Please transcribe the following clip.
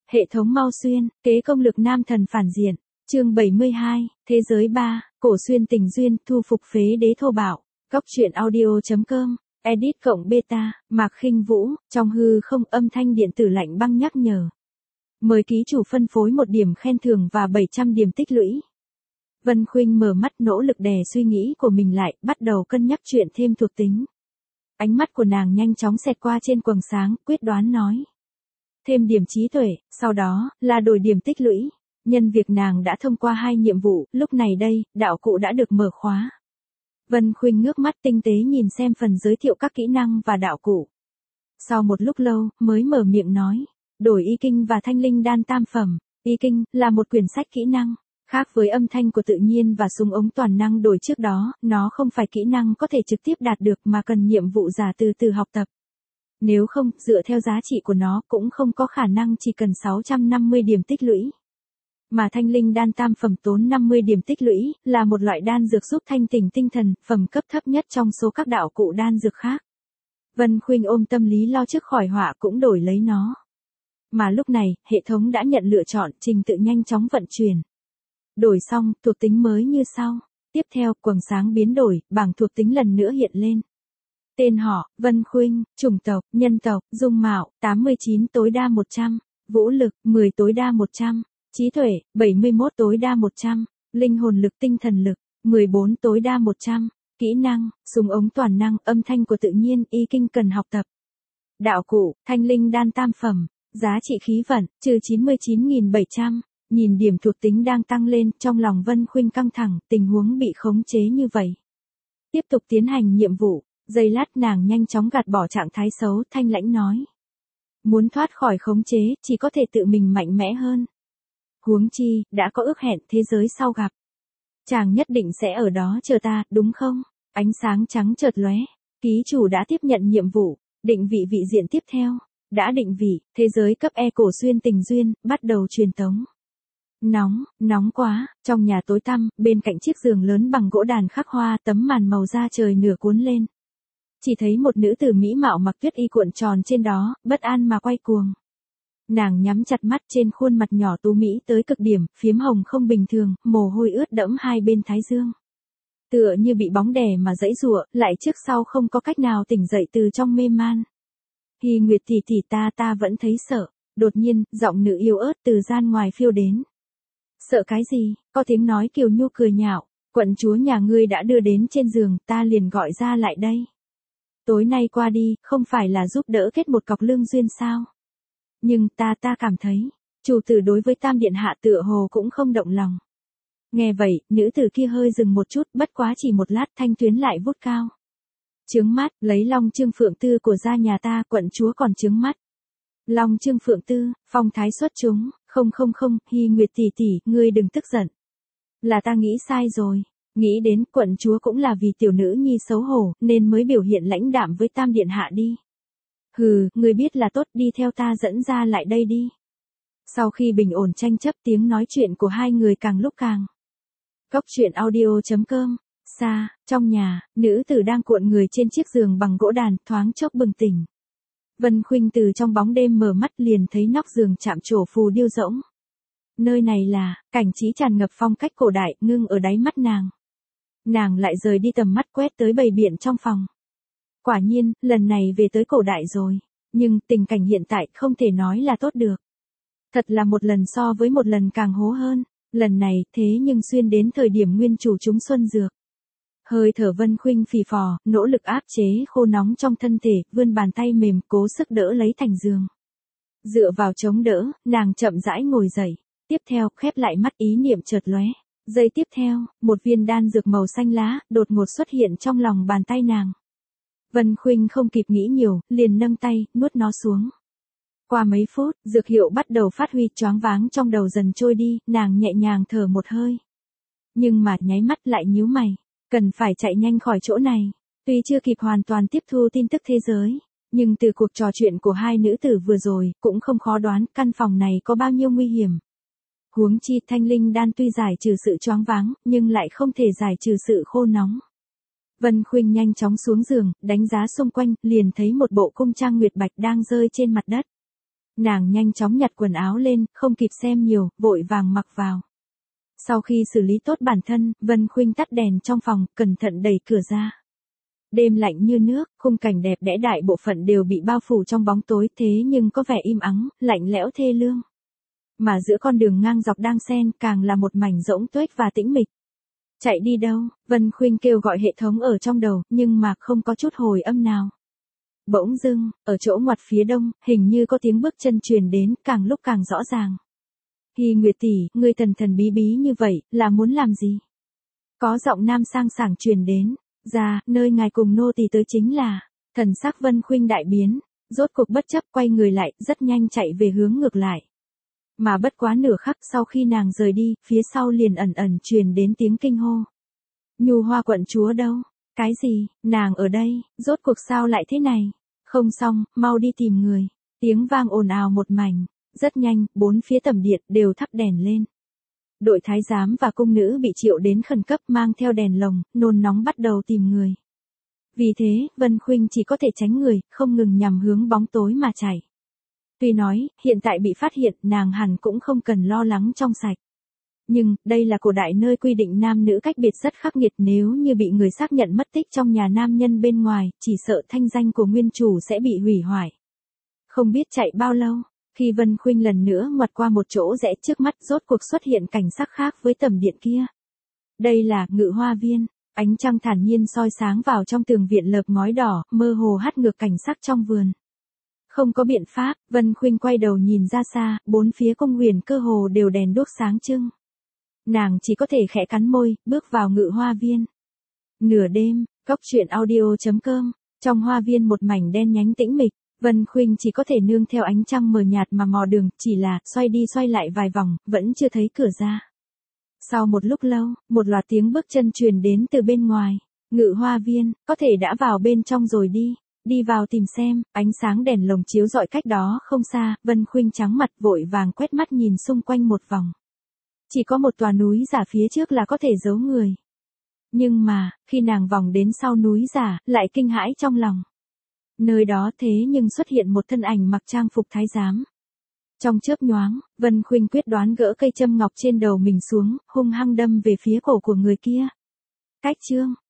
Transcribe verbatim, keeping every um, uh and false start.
Hệ thống Mao Xuyên, kế công lực nam thần phản diện. Chương bảy mươi hai, Thế giới ba, Cổ xuyên tình duyên, thu phục phế đế thô bạo. Góc truyện audio.com, edit cộng beta, Mạc Khinh Vũ, trong hư không âm thanh điện tử lạnh băng nhắc nhở. Mời ký chủ phân phối một điểm khen thưởng và bảy trăm điểm tích lũy. Vân Khuynh mở mắt nỗ lực đè suy nghĩ của mình lại, bắt đầu cân nhắc chuyện thêm thuộc tính. Ánh mắt của nàng nhanh chóng xẹt qua trên quầng sáng, quyết đoán nói. Thêm điểm trí tuệ, sau đó, là đổi điểm tích lũy. Nhân việc nàng đã thông qua hai nhiệm vụ, lúc này đây, đạo cụ đã được mở khóa. Vân Khuynh ngước mắt tinh tế nhìn xem phần giới thiệu các kỹ năng và đạo cụ. Sau một lúc lâu, mới mở miệng nói. Đổi y kinh và thanh linh đan tam phẩm. Y kinh, là một quyển sách kỹ năng. Khác với âm thanh của tự nhiên và súng ống toàn năng đổi trước đó, nó không phải kỹ năng có thể trực tiếp đạt được mà cần nhiệm vụ giả từ từ học tập. Nếu không, dựa theo giá trị của nó cũng không có khả năng chỉ cần sáu trăm năm mươi điểm tích lũy. Mà thanh linh đan tam phẩm tốn năm mươi điểm tích lũy, là một loại đan dược giúp thanh tỉnh tinh thần, phẩm cấp thấp nhất trong số các đạo cụ đan dược khác. Vân Khuynh ôm tâm lý lo trước khỏi họa cũng đổi lấy nó. Mà lúc này, hệ thống đã nhận lựa chọn, trình tự nhanh chóng vận chuyển. Đổi xong, thuộc tính mới như sau. Tiếp theo, quầng sáng biến đổi, bảng thuộc tính lần nữa hiện lên. Tên họ, Vân Khuynh, chủng tộc, nhân tộc, dung mạo, tám mươi chín tối đa một trăm, vũ lực, mười tối đa một trăm, trí tuệ, bảy mươi mốt tối đa một trăm, linh hồn lực tinh thần lực, mười bốn tối đa một trăm, kỹ năng, súng ống toàn năng, âm thanh của tự nhiên, y kinh cần học tập. Đạo cụ, thanh linh đan tam phẩm, giá trị khí vận, trừ chín mươi chín nghìn bảy trăm. Nhìn điểm thuộc tính đang tăng lên, trong lòng Vân Khuynh căng thẳng, tình huống bị khống chế như vậy. Tiếp tục tiến hành nhiệm vụ, giây lát nàng nhanh chóng gạt bỏ trạng thái xấu, thanh lãnh nói. Muốn thoát khỏi khống chế, chỉ có thể tự mình mạnh mẽ hơn. Huống chi, đã có ước hẹn thế giới sau gặp. Chàng nhất định sẽ ở đó chờ ta, đúng không? Ánh sáng trắng chợt lóe, ký chủ đã tiếp nhận nhiệm vụ, định vị vị diện tiếp theo. Đã định vị, thế giới cấp E cổ xuyên tình duyên, bắt đầu truyền tống. Nóng, nóng quá, trong nhà tối tăm, bên cạnh chiếc giường lớn bằng gỗ đàn khắc hoa, tấm màn màu da trời nửa cuốn lên. Chỉ thấy một nữ tử mỹ mạo mặc tuyết y cuộn tròn trên đó, bất an mà quay cuồng. Nàng nhắm chặt mắt, trên khuôn mặt nhỏ tú mỹ tới cực điểm, phiếm hồng không bình thường, mồ hôi ướt đẫm hai bên thái dương. Tựa như bị bóng đè mà giãy giụa, lại trước sau không có cách nào tỉnh dậy từ trong mê man. Hi Nguyệt tỷ tỷ ta ta vẫn thấy sợ. Đột nhiên, giọng nữ yếu ớt từ gian ngoài phiêu đến. Sợ cái gì? Có tiếng nói kiều nhu cười nhạo. Quận chúa nhà ngươi đã đưa đến trên giường, ta liền gọi ra lại đây. Tối nay qua đi, không phải là giúp đỡ kết một cọc lương duyên sao? Nhưng ta ta cảm thấy, chủ tử đối với tam điện hạ tựa hồ cũng không động lòng. Nghe vậy, nữ tử kia hơi dừng một chút, bất quá chỉ một lát thanh tuyến lại vút cao. Trướng mắt, lấy long trương phượng tư của gia nhà ta, quận chúa còn trướng mắt. Long trương phượng tư, phong thái xuất chúng, không không không, Hi Nguyệt tỷ tỷ, ngươi đừng tức giận. Là ta nghĩ sai rồi, nghĩ đến quận chúa cũng là vì tiểu nữ nhi xấu hổ, nên mới biểu hiện lãnh đạm với tam điện hạ đi. Hừ, ngươi biết là tốt, đi theo ta dẫn ra lại đây đi. Sau khi bình ổn tranh chấp, tiếng nói chuyện của hai người càng lúc càng. Góc truyện audio.com. Xa, trong nhà, nữ tử đang cuộn người trên chiếc giường bằng gỗ đàn, thoáng chốc bừng tỉnh. Vân Khuynh từ trong bóng đêm mở mắt liền thấy nóc giường chạm trổ phù điêu rỗng. Nơi này là, cảnh trí tràn ngập phong cách cổ đại, ngưng ở đáy mắt nàng. Nàng lại rời đi tầm mắt quét tới bầy biện trong phòng. Quả nhiên, lần này về tới cổ đại rồi. Nhưng, tình cảnh hiện tại không thể nói là tốt được. Thật là một lần so với một lần càng hố hơn. Lần này, thế nhưng xuyên đến thời điểm nguyên chủ chúng xuân dược. Hơi thở Vân Khuynh phì phò, nỗ lực áp chế khô nóng trong thân thể, vươn bàn tay mềm cố sức đỡ lấy thành giường. Dựa vào chống đỡ, nàng chậm rãi ngồi dậy. Tiếp theo, khép lại mắt ý niệm chợt lóe. Giây tiếp theo, một viên đan dược màu xanh lá, đột ngột xuất hiện trong lòng bàn tay nàng. Vân Khuynh không kịp nghĩ nhiều, liền nâng tay, nuốt nó xuống. Qua mấy phút, dược hiệu bắt đầu phát huy, choáng váng trong đầu dần trôi đi, nàng nhẹ nhàng thở một hơi. Nhưng mà, nháy mắt lại nhíu mày. Cần phải chạy nhanh khỏi chỗ này. Tuy chưa kịp hoàn toàn tiếp thu tin tức thế giới, nhưng từ cuộc trò chuyện của hai nữ tử vừa rồi, cũng không khó đoán căn phòng này có bao nhiêu nguy hiểm. Huống chi thanh linh đan tuy giải trừ sự choáng váng, nhưng lại không thể giải trừ sự khô nóng. Vân Khuynh nhanh chóng xuống giường, đánh giá xung quanh, liền thấy một bộ cung trang nguyệt bạch đang rơi trên mặt đất. Nàng nhanh chóng nhặt quần áo lên, không kịp xem nhiều, vội vàng mặc vào. Sau khi xử lý tốt bản thân, Vân Khuynh tắt đèn trong phòng, cẩn thận đẩy cửa ra. Đêm lạnh như nước, khung cảnh đẹp đẽ đại bộ phận đều bị bao phủ trong bóng tối, thế nhưng có vẻ im ắng, lạnh lẽo thê lương. Mà giữa con đường ngang dọc đang xen càng là một mảnh rỗng tuếch và tĩnh mịch. Chạy đi đâu? Vân Khuynh kêu gọi hệ thống ở trong đầu, nhưng mà không có chút hồi âm nào. Bỗng dưng, ở chỗ ngoặt phía đông, hình như có tiếng bước chân truyền đến, càng lúc càng rõ ràng. Hy Nguyệt tỷ, ngươi thần thần bí bí như vậy, là muốn làm gì? Có giọng nam sang sảng truyền đến. Ra, nơi ngài cùng nô tỳ tới chính là. Thần sắc Vân Khuynh đại biến, rốt cuộc bất chấp quay người lại, rất nhanh chạy về hướng ngược lại. Mà bất quá nửa khắc sau khi nàng rời đi, phía sau liền ẩn ẩn truyền đến tiếng kinh hô. Nhu Hoa quận chúa đâu? Cái gì? Nàng ở đây, rốt cuộc sao lại thế này? Không xong, mau đi tìm người. Tiếng vang ồn ào một mảnh, rất nhanh, bốn phía tầm điện đều thắp đèn lên. Đội thái giám và cung nữ bị triệu đến khẩn cấp mang theo đèn lồng, nôn nóng bắt đầu tìm người. Vì thế, Vân Khuynh chỉ có thể tránh người, không ngừng nhằm hướng bóng tối mà chạy. Tuy nói, hiện tại bị phát hiện, nàng hẳn cũng không cần lo lắng trong sạch. Nhưng, đây là cổ đại nơi quy định nam nữ cách biệt rất khắc nghiệt, nếu như bị người xác nhận mất tích trong nhà nam nhân bên ngoài, chỉ sợ thanh danh của nguyên chủ sẽ bị hủy hoại. Không biết chạy bao lâu, khi Vân Khuynh lần nữa ngoặt qua một chỗ rẽ trước mắt, rốt cuộc xuất hiện cảnh sắc khác với tầm điện kia. Đây là Ngự Hoa Viên, ánh trăng thản nhiên soi sáng vào trong tường viện lợp ngói đỏ, mơ hồ hắt ngược cảnh sắc trong vườn. Không có biện pháp, Vân Khuynh quay đầu nhìn ra xa, bốn phía cung huyền cơ hồ đều đèn đuốc sáng trưng. Nàng chỉ có thể khẽ cắn môi, bước vào Ngự Hoa Viên. Nửa đêm, Cốc Truyện Audio chấm com, trong hoa viên một mảnh đen nhánh tĩnh mịch, Vân Khuynh chỉ có thể nương theo ánh trăng mờ nhạt mà mò đường, chỉ là xoay đi xoay lại vài vòng, vẫn chưa thấy cửa ra. Sau một lúc lâu, một loạt tiếng bước chân truyền đến từ bên ngoài. Ngự Hoa Viên, có thể đã vào bên trong rồi đi. Đi vào tìm xem, ánh sáng đèn lồng chiếu rọi cách đó không xa, Vân Khuynh trắng mặt vội vàng quét mắt nhìn xung quanh một vòng. Chỉ có một tòa núi giả phía trước là có thể giấu người. Nhưng mà, khi nàng vòng đến sau núi giả, lại kinh hãi trong lòng. Nơi đó thế nhưng xuất hiện một thân ảnh mặc trang phục thái giám. Trong chớp nhoáng, Vân Khuynh quyết đoán gỡ cây châm ngọc trên đầu mình xuống, hung hăng đâm về phía cổ của người kia. Cách chương